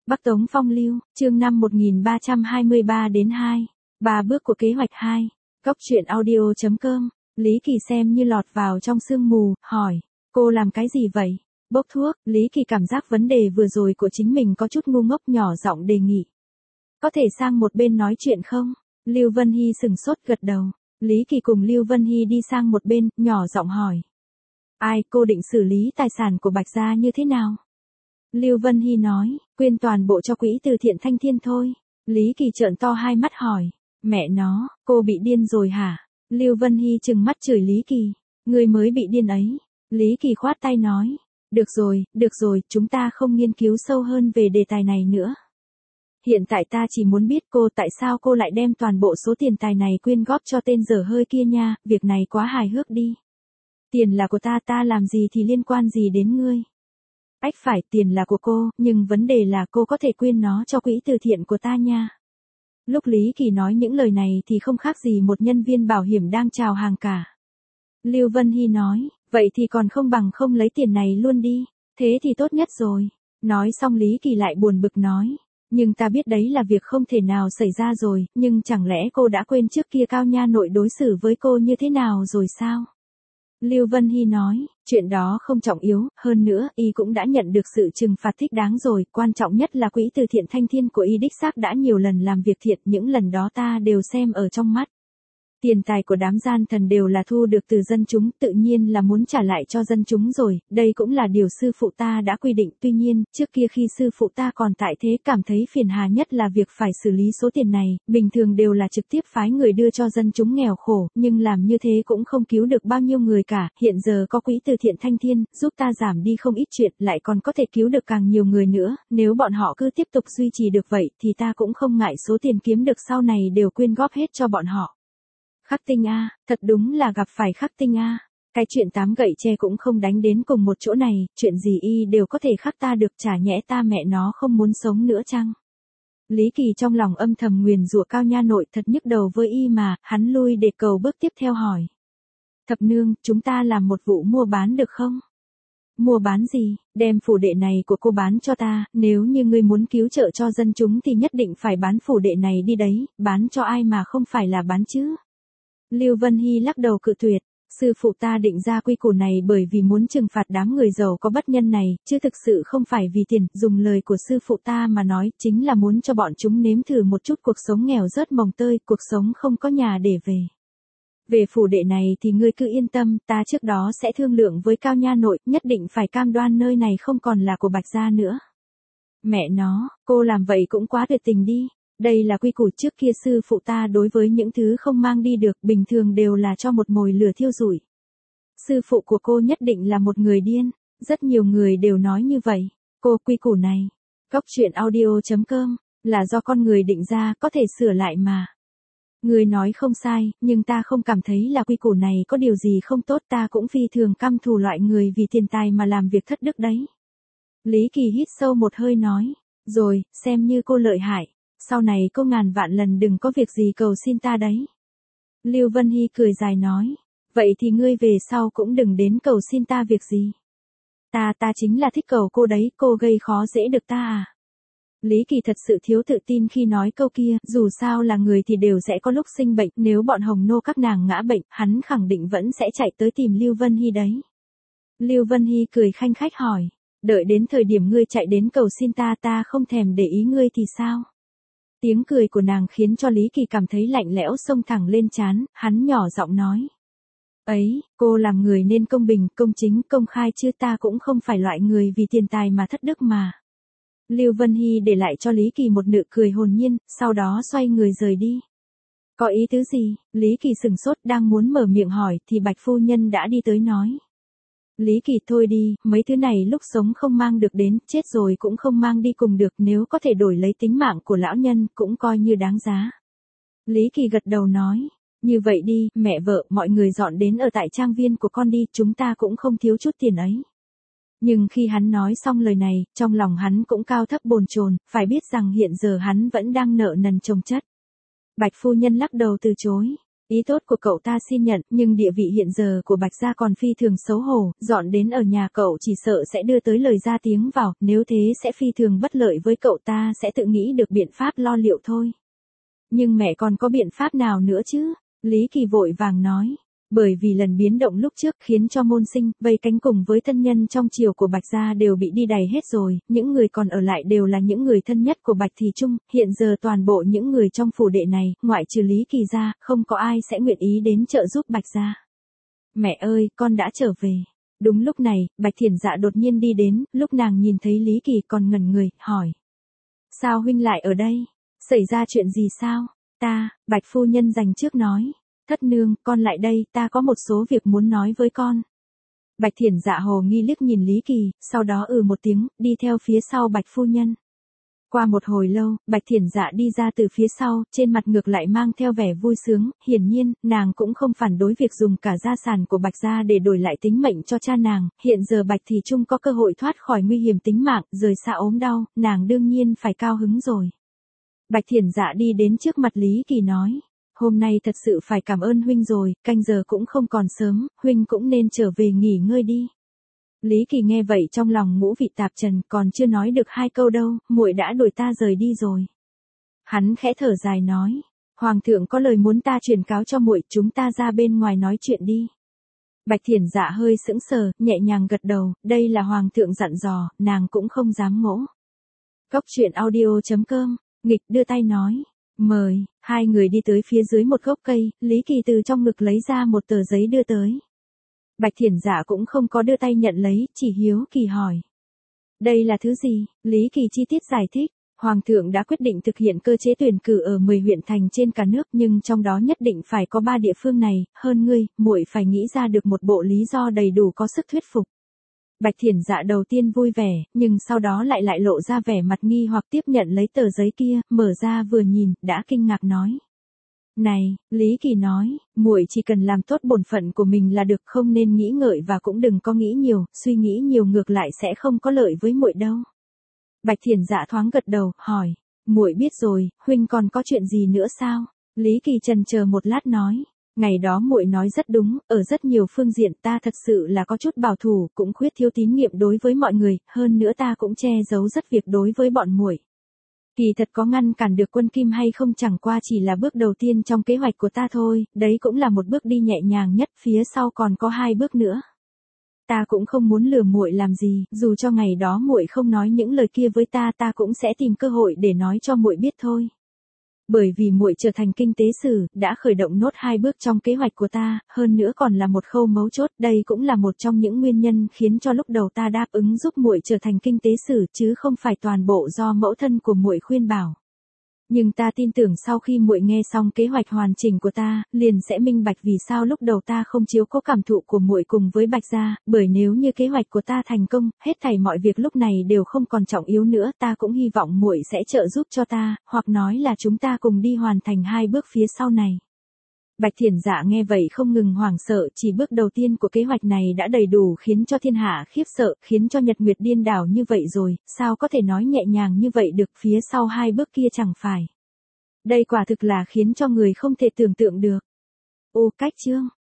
Bắc Tống Phong Lưu, chương 5 1323 đến 2. 3 bước của kế hoạch 2. Góc truyện audio.com. Lý Kỳ xem như lọt vào trong sương mù, hỏi, cô làm cái gì vậy? Bốc thuốc. Lý Kỳ cảm giác vấn đề vừa rồi của chính mình có chút ngu ngốc, nhỏ giọng đề nghị. Có thể sang một bên nói chuyện không? Lưu Vân Hy sừng sốt gật đầu. Lý Kỳ cùng Lưu Vân Hy đi sang một bên, nhỏ giọng hỏi. Ai, cô định xử lý tài sản của Bạch gia như thế nào? Lưu Vân Hy nói, quyên toàn bộ cho quỹ từ thiện Thanh Thiên thôi. Lý Kỳ trợn to hai mắt hỏi, mẹ nó, cô bị điên rồi hả? Lưu Vân Hy trừng mắt chửi Lý Kỳ, người mới bị điên ấy. Lý Kỳ khoát tay nói, được rồi, chúng ta không nghiên cứu sâu hơn về đề tài này nữa. Hiện tại ta chỉ muốn biết cô tại sao cô lại đem toàn bộ số tiền tài này quyên góp cho tên dở hơi kia nha, việc này quá hài hước đi. Tiền là của ta làm gì thì liên quan gì đến ngươi? Ách phải, tiền là của cô, nhưng vấn đề là cô có thể quyên nó cho quỹ từ thiện của ta nha. Lúc Lý Kỳ nói những lời này thì không khác gì một nhân viên bảo hiểm đang chào hàng cả. Lưu Vân Hy nói, vậy thì còn không bằng không lấy tiền này luôn đi, thế thì tốt nhất rồi. Nói xong Lý Kỳ lại buồn bực nói, nhưng ta biết đấy là việc không thể nào xảy ra rồi, nhưng chẳng lẽ cô đã quên trước kia Cao Nha Nội đối xử với cô như thế nào rồi sao? Lưu Vân Hy nói, chuyện đó không trọng yếu, hơn nữa, y cũng đã nhận được sự trừng phạt thích đáng rồi, quan trọng nhất là quỹ từ thiện Thanh Thiên của y đích xác đã nhiều lần làm việc thiện, những lần đó ta đều xem ở trong mắt. Tiền tài của đám gian thần đều là thu được từ dân chúng, tự nhiên là muốn trả lại cho dân chúng rồi, đây cũng là điều sư phụ ta đã quy định, tuy nhiên, trước kia khi sư phụ ta còn tại thế cảm thấy phiền hà nhất là việc phải xử lý số tiền này, bình thường đều là trực tiếp phái người đưa cho dân chúng nghèo khổ, nhưng làm như thế cũng không cứu được bao nhiêu người cả, hiện giờ có quỹ từ thiện Thanh Thiên, giúp ta giảm đi không ít chuyện, lại còn có thể cứu được càng nhiều người nữa, nếu bọn họ cứ tiếp tục duy trì được vậy, thì ta cũng không ngại số tiền kiếm được sau này đều quyên góp hết cho bọn họ. Khắc Tinh a, thật đúng là gặp phải Khắc Tinh a. Cái chuyện 8 gậy tre cũng không đánh đến cùng một chỗ này, chuyện gì y đều có thể khắc ta được, chả nhẽ ta mẹ nó không muốn sống nữa chăng? Lý Kỳ trong lòng âm thầm nguyền rủa Cao Nha Nội, thật nhức đầu với y mà, hắn lui để cầu bước tiếp theo hỏi. Thập nương, chúng ta làm một vụ mua bán được không? Mua bán gì? Đem phủ đệ này của cô bán cho ta, nếu như ngươi muốn cứu trợ cho dân chúng thì nhất định phải bán phủ đệ này đi đấy, bán cho ai mà không phải là bán chứ? Lưu Vân Hy lắc đầu cự tuyệt, sư phụ ta định ra quy củ này bởi vì muốn trừng phạt đám người giàu có bất nhân này, chứ thực sự không phải vì tiền, dùng lời của sư phụ ta mà nói, chính là muốn cho bọn chúng nếm thử một chút cuộc sống nghèo rớt mồng tơi, cuộc sống không có nhà để về. Về phủ đệ này thì ngươi cứ yên tâm, ta trước đó sẽ thương lượng với Cao Nha Nội, nhất định phải cam đoan nơi này không còn là của Bạch gia nữa. Mẹ nó, cô làm vậy cũng quá tuyệt tình đi. Đây là quy củ trước kia sư phụ ta đối với những thứ không mang đi được, bình thường đều là cho một mồi lửa thiêu rụi. Sư phụ của cô nhất định là một người điên, rất nhiều người đều nói như vậy. Cô, quy củ này, góc truyện audio.com, là do con người định ra, có thể sửa lại mà. Người nói không sai, nhưng ta không cảm thấy là quy củ này có điều gì không tốt, ta cũng phi thường căm thù loại người vì tiền tài mà làm việc thất đức đấy. Lý Kỳ hít sâu một hơi nói, rồi, xem như cô lợi hại. Sau này cô ngàn vạn lần đừng có việc gì cầu xin ta đấy. Lưu Vân Hy cười dài nói, vậy thì ngươi về sau cũng đừng đến cầu xin ta việc gì. Ta chính là thích cầu cô đấy, cô gây khó dễ được ta à. Lý Kỳ thật sự thiếu tự tin khi nói câu kia, dù sao là người thì đều sẽ có lúc sinh bệnh, nếu bọn Hồng Nô các nàng ngã bệnh, hắn khẳng định vẫn sẽ chạy tới tìm Lưu Vân Hy đấy. Lưu Vân Hy cười khanh khách hỏi, đợi đến thời điểm ngươi chạy đến cầu xin ta không thèm để ý ngươi thì sao? Tiếng cười của nàng khiến cho Lý Kỳ cảm thấy lạnh lẽo xông thẳng lên trán, hắn nhỏ giọng nói. Ấy, cô làm người nên công bình, công chính, công khai chứ, ta cũng không phải loại người vì tiền tài mà thất đức mà. Lưu Vân Hy để lại cho Lý Kỳ một nụ cười hồn nhiên, sau đó xoay người rời đi. Có ý tứ gì? Lý Kỳ sừng sốt đang muốn mở miệng hỏi thì Bạch phu nhân đã đi tới nói. Lý Kỳ thôi đi, mấy thứ này lúc sống không mang được đến, chết rồi cũng không mang đi cùng được, nếu có thể đổi lấy tính mạng của lão nhân cũng coi như đáng giá. Lý Kỳ gật đầu nói, như vậy đi, mẹ vợ, mọi người dọn đến ở tại trang viên của con đi, chúng ta cũng không thiếu chút tiền ấy. Nhưng khi hắn nói xong lời này, trong lòng hắn cũng cao thấp bồn chồn, phải biết rằng hiện giờ hắn vẫn đang nợ nần chồng chất. Bạch phu nhân lắc đầu từ chối. Ý tốt của cậu ta xin nhận, nhưng địa vị hiện giờ của Bạch gia còn phi thường xấu hổ, dọn đến ở nhà cậu chỉ sợ sẽ đưa tới lời ra tiếng vào, nếu thế sẽ phi thường bất lợi với cậu ta, sẽ tự nghĩ được biện pháp lo liệu thôi. Nhưng mẹ còn có biện pháp nào nữa chứ? Lý Kỳ vội vàng nói. Bởi vì lần biến động lúc trước khiến cho môn sinh, vây cánh cùng với thân nhân trong triều của Bạch gia đều bị đi đầy hết rồi, những người còn ở lại đều là những người thân nhất của Bạch Thị Trung, hiện giờ toàn bộ những người trong phủ đệ này, ngoại trừ Lý Kỳ ra, không có ai sẽ nguyện ý đến trợ giúp Bạch gia. Mẹ ơi, con đã trở về. Đúng lúc này, Bạch Thiển Dạ đột nhiên đi đến, lúc nàng nhìn thấy Lý Kỳ còn ngẩn người, hỏi. Sao huynh lại ở đây? Xảy ra chuyện gì sao? Bạch phu nhân dành trước nói. Thất nương, con lại đây, ta có một số việc muốn nói với con. Bạch Thiển Dạ hồ nghi liếc nhìn Lý Kỳ, sau đó một tiếng, đi theo phía sau Bạch phu nhân. Qua một hồi lâu, Bạch Thiển Dạ đi ra từ phía sau, trên mặt ngược lại mang theo vẻ vui sướng, hiển nhiên, nàng cũng không phản đối việc dùng cả gia sản của Bạch gia để đổi lại tính mệnh cho cha nàng, hiện giờ Bạch Thị Trung có cơ hội thoát khỏi nguy hiểm tính mạng, rời xa ốm đau, nàng đương nhiên phải cao hứng rồi. Bạch Thiển Dạ đi đến trước mặt Lý Kỳ nói. Hôm nay thật sự phải cảm ơn huynh rồi, canh giờ cũng không còn sớm, huynh cũng nên trở về nghỉ ngơi đi. Lý Kỳ nghe vậy trong lòng ngũ vị tạp trần, còn chưa nói được hai câu đâu, muội đã đuổi ta rời đi rồi. Hắn khẽ thở dài nói, Hoàng thượng có lời muốn ta truyền cáo cho muội, chúng ta ra bên ngoài nói chuyện đi. Bạch Thiển Dạ hơi sững sờ, nhẹ nhàng gật đầu, đây là Hoàng thượng dặn dò, nàng cũng không dám ngỗ. Cốc truyện audio.com, nghịch đưa tay nói. Mời, hai người đi tới phía dưới một gốc cây, Lý Kỳ từ trong ngực lấy ra một tờ giấy đưa tới. Bạch Thiển Dạ cũng không có đưa tay nhận lấy, chỉ hiếu kỳ hỏi. Đây là thứ gì? Lý Kỳ chi tiết giải thích. Hoàng thượng đã quyết định thực hiện cơ chế tuyển cử ở 10 huyện thành trên cả nước, nhưng trong đó nhất định phải có 3 địa phương này, hơn ngươi, muội phải nghĩ ra được một bộ lý do đầy đủ có sức thuyết phục. Bạch Thiển Dạ đầu tiên vui vẻ, nhưng sau đó lại lộ ra vẻ mặt nghi hoặc tiếp nhận lấy tờ giấy kia, mở ra vừa nhìn, đã kinh ngạc nói. Này, Lý Kỳ nói, muội chỉ cần làm tốt bổn phận của mình là được, không nên nghĩ ngợi và cũng đừng có nghĩ nhiều, suy nghĩ nhiều ngược lại sẽ không có lợi với muội đâu. Bạch Thiển Dạ thoáng gật đầu, hỏi, muội biết rồi, huynh còn có chuyện gì nữa sao? Lý Kỳ chần chờ một lát nói. Ngày đó muội nói rất đúng, ở rất nhiều phương diện ta thật sự là có chút bảo thủ, cũng khuyết thiếu tín nhiệm đối với mọi người, hơn nữa ta cũng che giấu rất việc đối với bọn muội. Kỳ thật có ngăn cản được quân Kim hay không chẳng qua chỉ là bước đầu tiên trong kế hoạch của ta thôi, đấy cũng là một bước đi nhẹ nhàng nhất, phía sau còn có 2 bước nữa. Ta cũng không muốn lừa muội làm gì, dù cho ngày đó muội không nói những lời kia với ta, ta cũng sẽ tìm cơ hội để nói cho muội biết thôi. Bởi vì muội trở thành kinh tế sử, đã khởi động nốt 2 bước trong kế hoạch của ta, hơn nữa còn là một khâu mấu chốt, đây cũng là một trong những nguyên nhân khiến cho lúc đầu ta đáp ứng giúp muội trở thành kinh tế sử, chứ không phải toàn bộ do mẫu thân của muội khuyên bảo. Nhưng ta tin tưởng sau khi muội nghe xong kế hoạch hoàn chỉnh của ta, liền sẽ minh bạch vì sao lúc đầu ta không chiếu cố cảm thụ của muội cùng với Bạch gia, bởi nếu như kế hoạch của ta thành công, hết thảy mọi việc lúc này đều không còn trọng yếu nữa, ta cũng hy vọng muội sẽ trợ giúp cho ta, hoặc nói là chúng ta cùng đi hoàn thành 2 bước phía sau này. Bạch Thiển Dạ nghe vậy không ngừng hoảng sợ, chỉ bước đầu tiên của kế hoạch này đã đầy đủ khiến cho thiên hạ khiếp sợ, khiến cho Nhật Nguyệt điên đảo như vậy rồi, sao có thể nói nhẹ nhàng như vậy được, phía sau 2 bước kia chẳng phải. Đây quả thực là khiến cho người không thể tưởng tượng được. Ô cách chương.